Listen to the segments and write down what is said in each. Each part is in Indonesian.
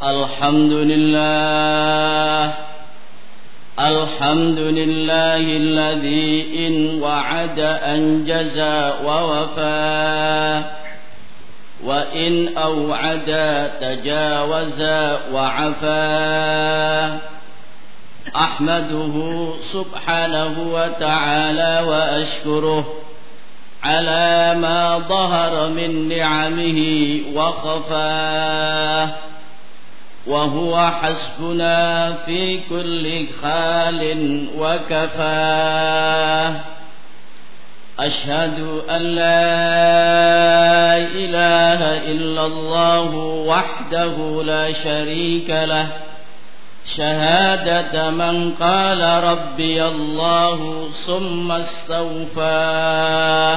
الحمد لله الذي إن وعد أنجز ووفى، وإن أوعد تجاوز وعفا. أحمده سبحانه وتعالى وأشكره على ما ظهر من نعمه وخفاه، وهو حسبنا في كل حال وكفاه. أشهد أن لا إله إلا الله وحده لا شريك له، شهادة من قال ربي الله ثم استوفاه.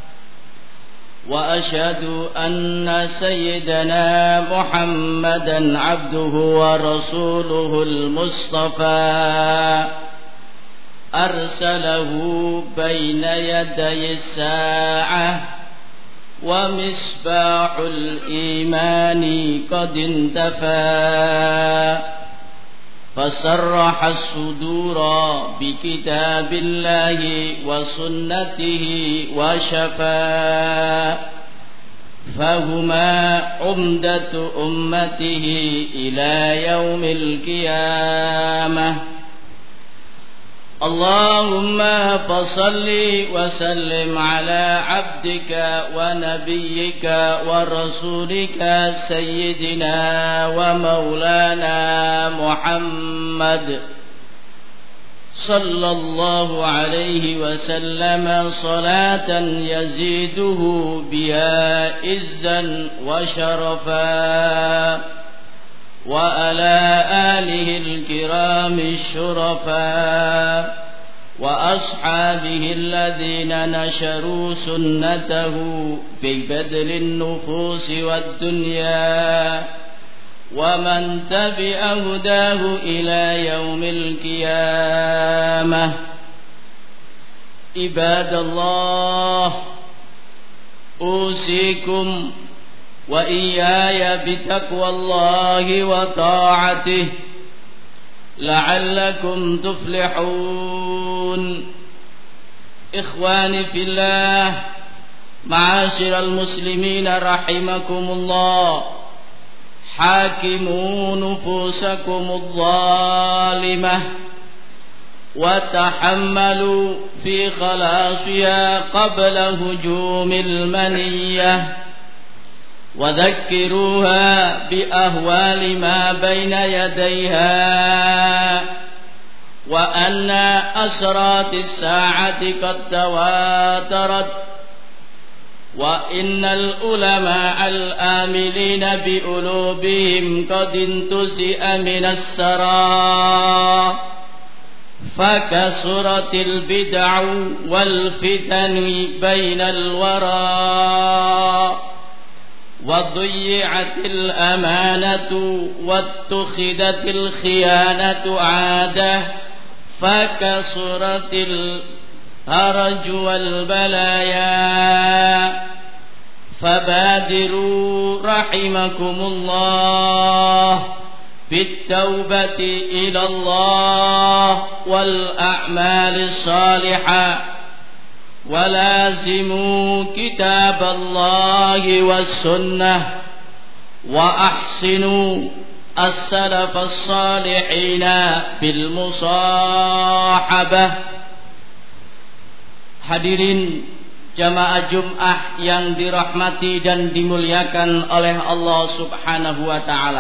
وأشهد أن سيدنا محمدا عبده ورسوله المصطفى، أرسله بين يدي الساعة، ومصباح الإيمان قد انتفى. فسرح الصدور بكتاب الله وسنته وشفى، فهما عمدة أمته إلى يوم القيامة. اللهم فصل وسلم على عبدك ونبيك ورسولك سيدنا ومولانا محمد صلى الله عليه وسلم، صلاة يزيده بها عزا وشرفا، وعلى آله الكرام الشرفاء، وأصحابه الذين نشروا سنته في بذل النفوس والدنيا، ومن تبع هداه إلى يوم القيامة. عباد الله، أوصيكم وإياي بتقوى الله وطاعته لعلكم تفلحون. إخواني في الله، معاشر المسلمين رحمكم الله، حاكموا نفوسكم الظالمة وتحملوا في خلاصها قبل هجوم المنية، وذكروها بأهوال ما بين يديها، وأن أشراط الساعة قد تواترت، وإن العلماء الآملين بقلوبهم قد انتزع من السرى، فكثرت البدع والفتن بين الورى، وضيعت الأمانة واتخذت الخيانة عادة، فكثرت الهرج والبلايا. فبادروا رحمكم الله بالتوبة إلى الله والأعمال الصالحة، ولازموا كتاب الله والسنة، وأحسنوا السلف الصالحين بالمصاحبة. Hadirin jamaah Jum'ah yang dirahmati dan dimuliakan oleh Allah Subhanahu wa ta'ala,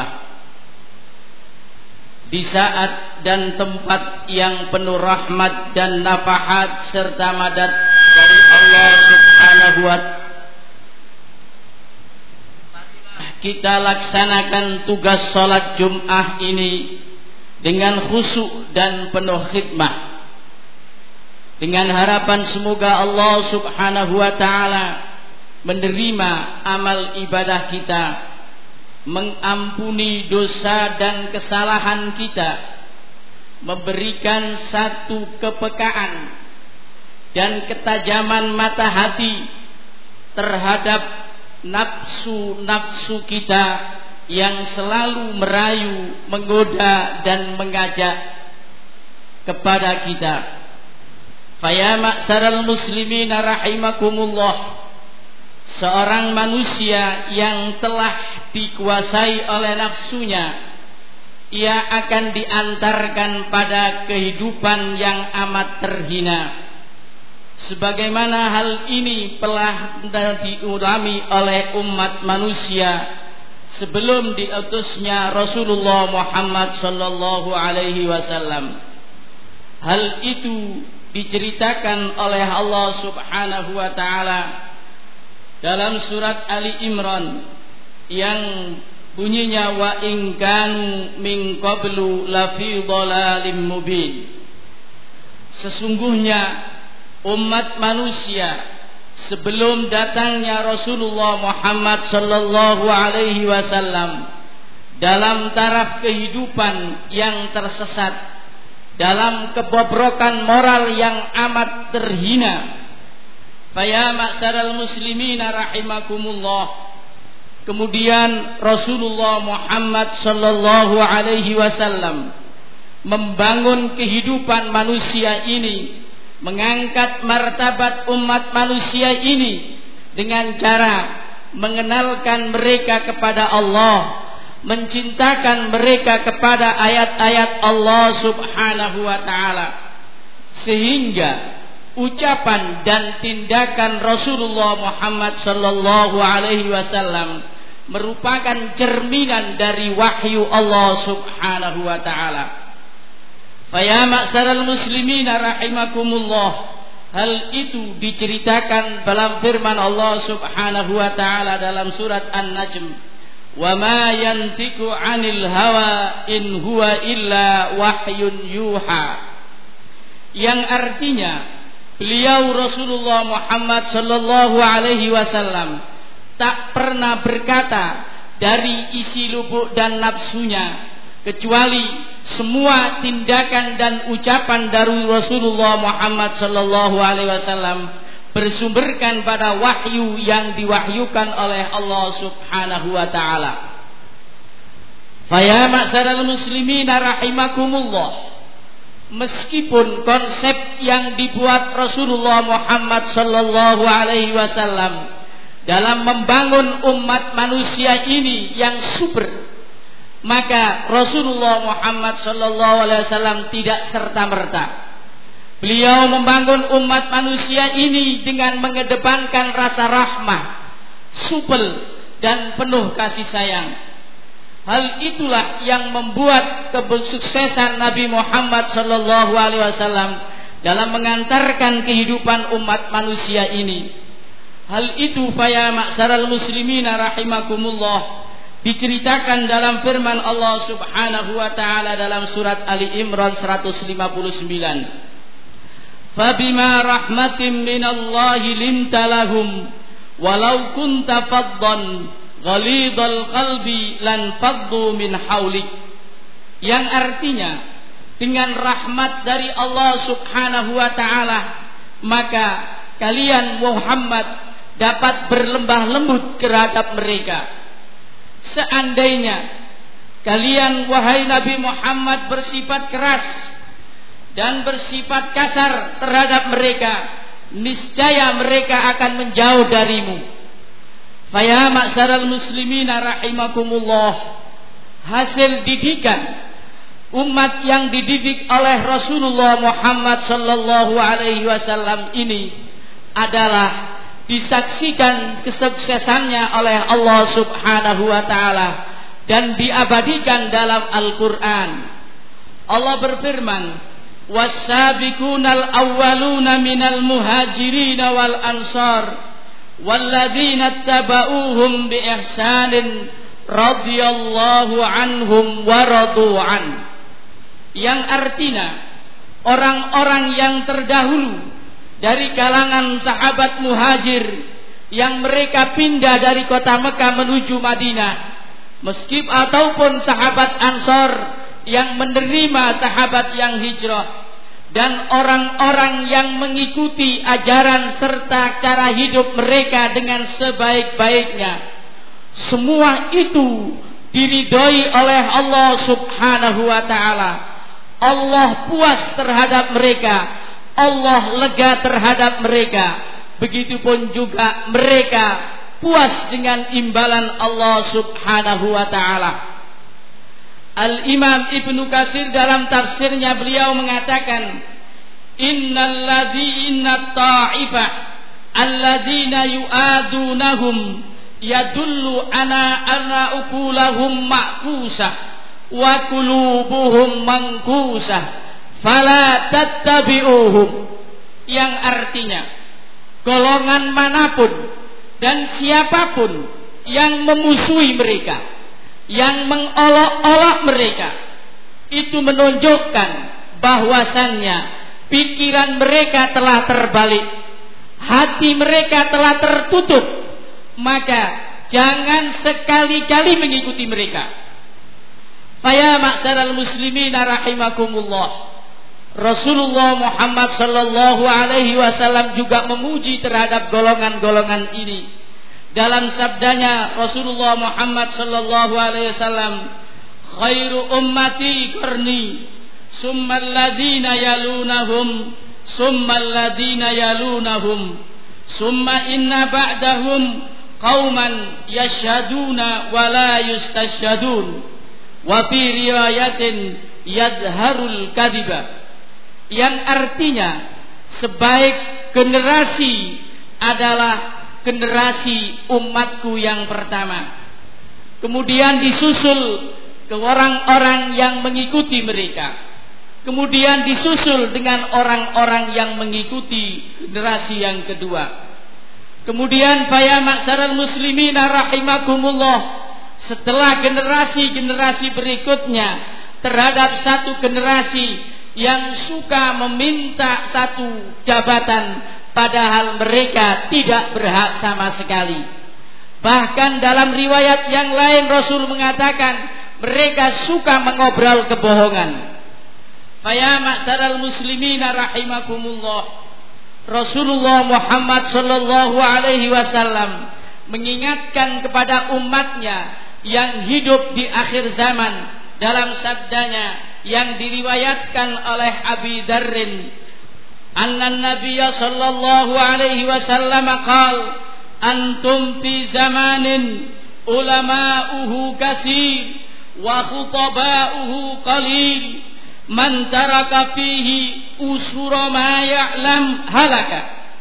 di saat dan tempat yang penuh rahmat dan nafahat serta madat dari Allah Subhanahu wa ta'ala, kita laksanakan tugas salat Jum'ah ini dengan khusyuk dan penuh khidmah, dengan harapan semoga Allah Subhanahu wa ta'ala menerima amal ibadah kita, mengampuni dosa dan kesalahan kita, memberikan satu kepekaan dan ketajaman mata hati terhadap nafsu-nafsu kita yang selalu merayu, menggoda dan mengajak kepada kita. Faya ma'saral muslimin rahimakumullah, seorang manusia yang telah dikuasai oleh nafsunya, ia akan diantarkan pada kehidupan yang amat terhina. Sebagaimana hal ini telah dialami oleh umat manusia sebelum diutusnya Rasulullah Muhammad sallallahu alaihi wasallam. Hal itu diceritakan oleh Allah Subhanahu wa taala dalam surat Ali Imran yang bunyinya wa in kanu min qablu lafi dhalalim mubin. Sesungguhnya umat manusia sebelum datangnya Rasulullah Muhammad sallallahu alaihi wasallam dalam taraf kehidupan yang tersesat, dalam kebobrokan moral yang amat terhina. Faya ma'syaral muslimin rahimakumullah. Kemudian Rasulullah Muhammad sallallahu alaihi wasallam membangun kehidupan manusia ini, mengangkat martabat umat manusia ini dengan cara mengenalkan mereka kepada Allah, mencintakan mereka kepada ayat-ayat Allah Subhanahu wa taala, sehingga ucapan dan tindakan Rasulullah Muhammad sallallahu alaihi wasallam merupakan cerminan dari wahyu Allah Subhanahu wa taala. Faya ma'syaral muslimin rahimakumullah, hal itu diceritakan dalam firman Allah Subhanahu wa taala dalam surat An-Najm, wa ma yantiqu 'anil hawa in huwa illa wahyun yuha, yang artinya beliau Rasulullah Muhammad sallallahu alaihi wasallam tak pernah berkata dari isi lubuk dan nafsunya, kecuali semua tindakan dan ucapan dari Rasulullah Muhammad sallallahu alaihi wasallam bersumberkan pada wahyu yang diwahyukan oleh Allah Subhanahu wa taala. Faya ma'syaral muslimin rahimakumullah, meskipun konsep yang dibuat Rasulullah Muhammad sallallahu alaihi wasallam dalam membangun umat manusia ini yang super, maka Rasulullah Muhammad sallallahu alaihi wasallam tidak serta-merta. Beliau membangun umat manusia ini dengan mengedepankan rasa rahmah, supel dan penuh kasih sayang. Hal itulah yang membuat kesuksesan Nabi Muhammad sallallahu alaihi wasallam dalam mengantarkan kehidupan umat manusia ini. Hal itu faya ma'syaral muslimin rahimakumullah diceritakan dalam firman Allah Subhanahu wa taala dalam surat Ali Imran 159. Fabima rahmatin minallahi linta lahum walau kunta faddan ghalidhal qalbi lan faddu min haulik, yang artinya dengan rahmat dari Allah Subhanahu wa taala maka kalian Muhammad dapat berlembah lembut terhadap mereka. Seandainya kalian wahai Nabi Muhammad bersifat keras dan bersifat kasar terhadap mereka, niscaya mereka akan menjauh darimu. Faya ma'syaral muslimin rahimakumullah, hasil didikan umat yang dididik oleh Rasulullah Muhammad sallallahu alaihi wasallam ini adalah disaksikan kesuksesannya oleh Allah Subhanahu wa taala dan diabadikan dalam Al-Qur'an. Allah berfirman, was-sabiqunal awwaluna minal muhajirin wal ansar walladzina tabauhum bi ihsanin radhiyallahu anhum wa radu an, yang artinya orang-orang yang terdahulu dari kalangan sahabat muhajir yang mereka pindah dari kota Mekah menuju Madinah, meskipun ataupun sahabat Ansor yang menerima sahabat yang hijrah, dan orang-orang yang mengikuti ajaran serta cara hidup mereka dengan sebaik-baiknya. Semua itu diridhoi oleh Allah Subhanahu wa taala. Allah puas terhadap mereka, Allah lega terhadap mereka. Begitupun juga mereka puas dengan imbalan Allah Subhanahu wa taala. Al-Imam Ibnu Katsir dalam tafsirnya beliau mengatakan, inna ta'ifa alladzina yu'adunahum yadullu ana ukulahum ma'kusah wa qulubuhum mangkusah fala tattabi'uhum, yang artinya golongan manapun dan siapapun yang memusuhi mereka, yang mengolok-olok mereka, itu menunjukkan bahwasannya pikiran mereka telah terbalik, hati mereka telah tertutup. Maka jangan sekali-kali mengikuti mereka. Faya ma'syaral muslimin rahimakumullah, Rasulullah Muhammad sallallahu alaihi wasallam juga memuji terhadap golongan-golongan ini. Dalam sabdanya Rasulullah Muhammad sallallahu alaihi wasallam, khairu ummati qarni summal ladina yalunahum summal ladina yalunahum summa inna ba'dahum qauman yashhaduna wa la yustashhadun wa fi riwayatin yadharul kadhiba, yang artinya sebaik generasi adalah generasi umatku yang pertama, kemudian disusul ke orang-orang yang mengikuti mereka, kemudian disusul dengan orang-orang yang mengikuti generasi yang kedua. Kemudian faya ma'syaral muslimin rahimakumullah, setelah generasi-generasi berikutnya terhadap satu generasi yang suka meminta satu jabatan padahal mereka tidak berhak sama sekali. Bahkan dalam riwayat yang lain Rasul mengatakan mereka suka mengobrol kebohongan. Faya ma'syaral muslimin rahimakumullah, Rasulullah Muhammad sallallahu alaihi wasallam mengingatkan kepada umatnya yang hidup di akhir zaman dalam sabdanya yang diriwayatkan oleh Abi Dzarrin, anna nabiyya sallallahu alaihi wasallam qala antum fi zamanin ulama'uhu katsir wa khutaba'uhu qalil, man taraka fihi usura ma ya'lam halaka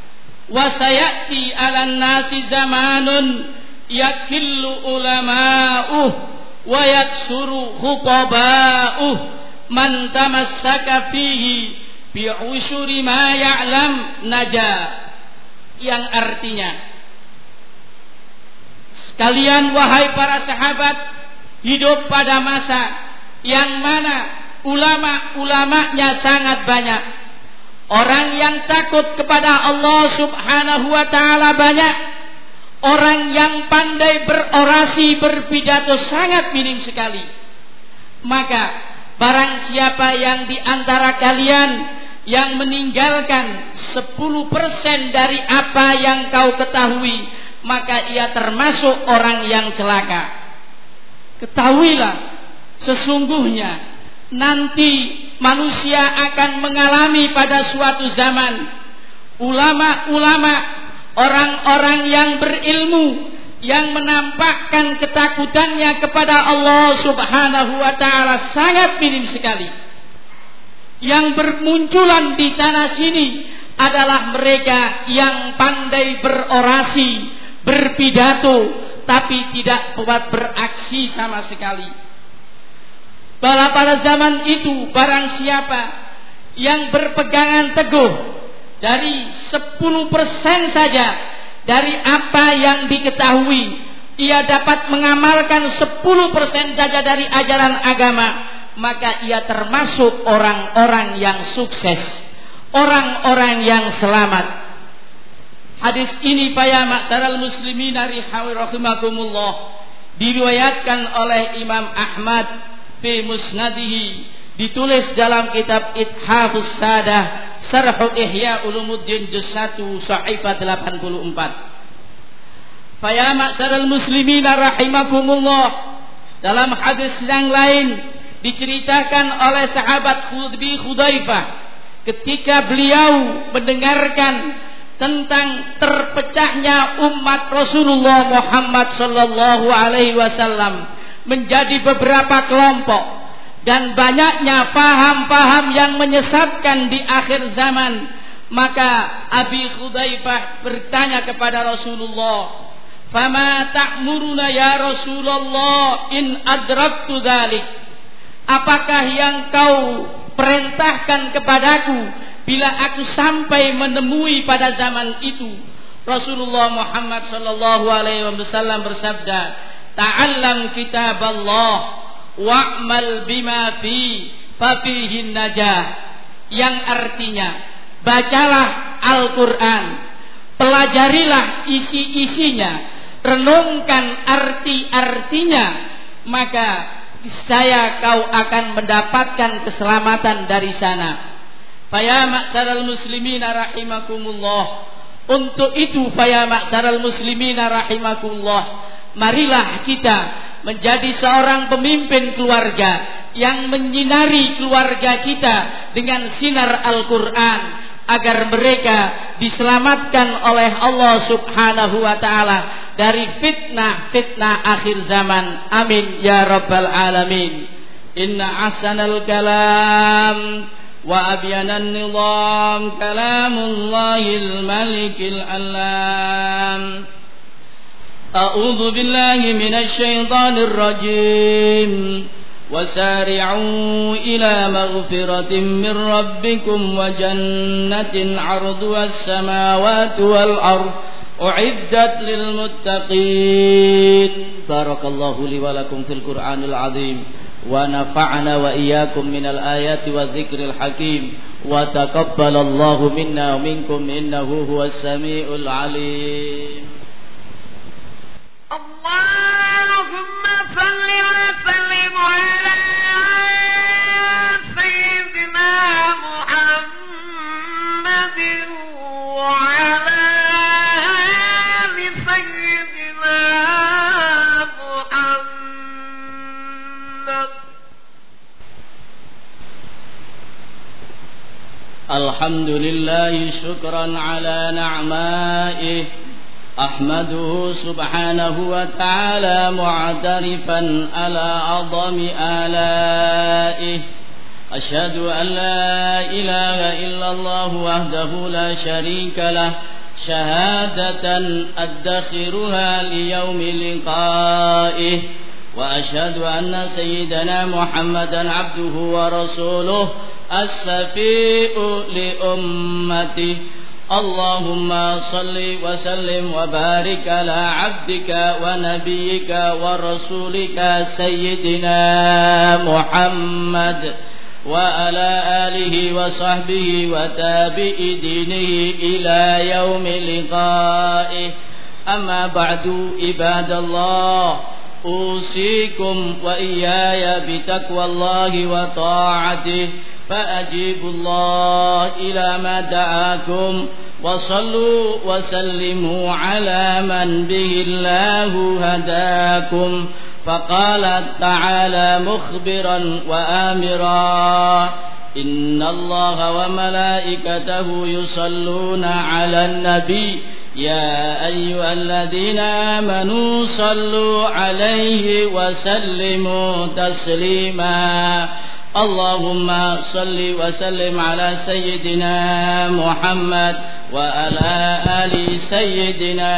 wa sayati 'alan nasi zamanun yakillu ulama'uh wa yaksuru khutaba'uh, man tamassaka fihi bi usuri ma ya'lam naja, yang artinya sekalian wahai para sahabat, hidup pada masa yang mana ulama-ulamanya sangat banyak, orang yang takut kepada Allah Subhanahu wa taala banyak, orang yang pandai berorasi berpidato sangat minim sekali. Maka barang siapa yang di antara kalian yang meninggalkan 10% dari apa yang kau ketahui, maka ia termasuk orang yang celaka. Ketahuilah sesungguhnya nanti manusia akan mengalami pada suatu zaman ulama-ulama, orang-orang yang berilmu, yang menampakkan ketakutannya kepada Allah Subhanahu wa taala sangat minim sekali. Yang bermunculan di sana sini adalah mereka yang pandai berorasi, berpidato, tapi tidak kuat beraksi sama sekali. Pada zaman itu barang siapa yang berpegangan teguh dari 10% saja dari apa yang diketahui, ia dapat mengamalkan 10% saja dari ajaran agama, maka ia termasuk orang-orang yang sukses, orang-orang yang selamat. Hadis ini faya ma'syaral muslimin rahimakumullah diriwayatkan oleh Imam Ahmad fi musnadihi, ditulis dalam kitab Ithafus Sadah Syarh Ihya Ulumuddin juz 1 sahifah 84. Faya ma'syaral muslimin rahimakumullah, Dalam hadis yang lain diceritakan oleh sahabat Hudzaifah ketika beliau mendengarkan tentang terpecahnya umat Rasulullah Muhammad sallallahu alaihi wasallam menjadi beberapa kelompok dan banyaknya paham-paham yang menyesatkan di akhir zaman, maka Abi Hudzaifah bertanya kepada Rasulullah, "Fama ta'muruna ya Rasulullah in adraktu dzalik?" Apakah yang kau perintahkan kepadaku bila aku sampai menemui pada zaman itu? Rasulullah Muhammad sallallahu alaihi wasallam bersabda, "Ta'allam kitaballah wa'mal bima fa fihi najah." Yang artinya, bacalah Al-Qur'an, pelajarilah isi-isinya, renungkan arti-artinya, maka saya kau akan mendapatkan keselamatan dari sana. Faya ma'syaral muslimina rahimakumullah. Untuk itu faya ma'syaral muslimina rahimakumullah, marilah kita menjadi seorang pemimpin keluarga yang menyinari keluarga kita dengan sinar Al-Qur'an agar mereka diselamatkan oleh Allah Subhanahu wa taala dari fitnah-fitnah akhir zaman. Amin ya rabbal alamin. Inna ahsanal kalam wa abyanan nizam kalamullahil malikil alam. A'udzu billahi minasy syaithanir rajim. وسارعوا إلى مغفرة من ربكم وجنة عرضها السماوات والأرض أعدت للمتقين. بارك الله لي ولكم في القرآن العظيم ونفعنا وإياكم من الآيات والذكر الحكيم وتقبل الله منا ومنكم إنه هو السميع العليم. اللهم صل وسلم على سيدنا محمد وعلى آل سيدنا محمد. الحمد لله شكرا على نعمائه أحمده سبحانه وتعالى معترفا على أعظم آلائه. أشهد أن لا إله إلا الله وحده لا شريك له شهادة أدخرها ليوم لقائه. وأشهد أن سيدنا محمدا عبده ورسوله الشفيع لأمته. اللهم صل وسلم وبارك على عبدك ونبيك ورسولك سيدنا محمد وعلى آله وصحبه وتابع دينه إلى يوم لقائه. أما بعد عباد الله، أوصيكم وإياي بتقوى الله وطاعته، فأجيبوا الله إلى ما دعاكم وصلوا وسلموا على من به الله هداكم. فقال تعالى مخبرا وآمرا: إن الله وملائكته يصلون على النبي يا أيها الذين آمنوا صلوا عليه وسلموا تسليما. اللهم صل وسلم على سيدنا محمد وعلى آل سيدنا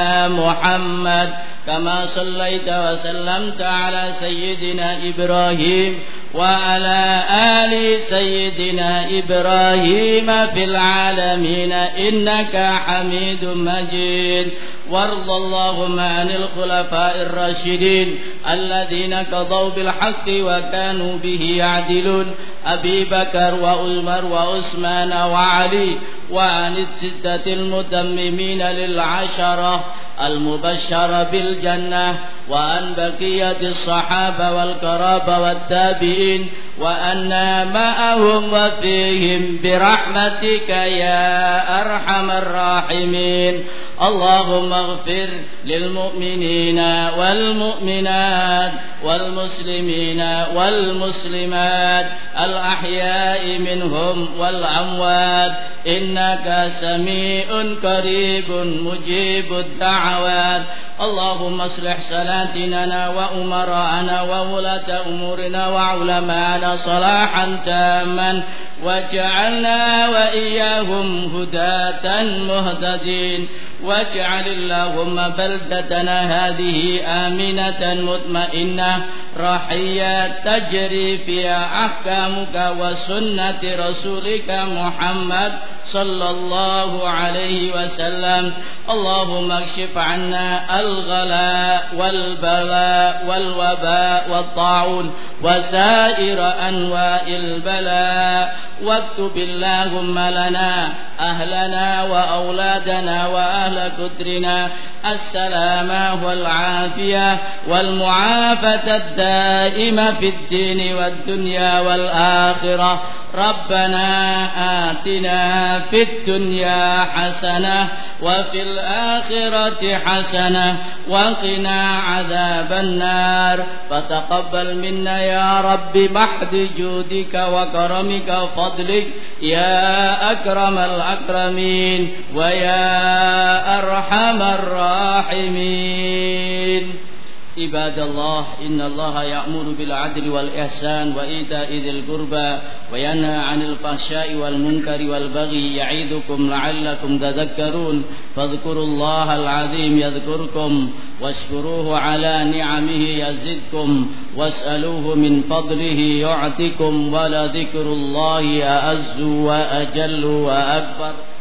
محمد كما صليت وسلمت على سيدنا إبراهيم وعلى آل سيدنا إبراهيم في العالمين إنك حميد مجيد. وارض اللهم عن الخلفاء الراشدين الذين قضوا بالحق وكانوا به يعدلون: أبي بكر وعمر وعثمان وعلي، وعن الستة المتممين للعشرة المبشرة بالجنة، وعن بقية الصحابة والقرابة والتابعين، وأنا معهم وفيهم برحمتك يا أرحم الراحمين. اللهم اغفر للمؤمنين والمؤمنات والمسلمين والمسلمات الأحياء منهم والأموات إنك سميع قريب مجيب الدعوات. اللهم اصلح سلاطيننا وأمراءنا وولاة أمورنا وعلماءنا صلاحا تاما واجعلنا وإياهم هداة مهتدين. واجعل اللهم بلدتنا هذه آمنة مطمئنة رخية تجري فيها أحكامك وسنة رسولك محمد صلى الله عليه وسلم. اللهم اكشف عنا الغلاء والبلاء والوباء والطاعون وسائر أنواع البلاء. واكتب اللهم لنا أهلنا وأولادنا وأهل قدرنا السلامة والعافية والمعافاة الدائمة في الدين والدنيا والآخرة. ربنا آتنا في الدنيا حسنة وفي الآخرة حسنة وقنا عذاب النار. فتقبل منا يا رب محض جودك وكرمك وفضلك يا أكرم الأكرمين ويا أرحم الراحمين. عباد الله إن الله يأمر بالعدل والإحسان وإيتاء ذي القربى وينهى عن الفحشاء والمنكر والبغي يعظكم لعلكم تذكرون. فاذكروا الله العظيم يذكركم واشكروه على نعمه يزدكم واسألوه من فضله يعطكم ولذكر الله أعز وأجل وأكبر.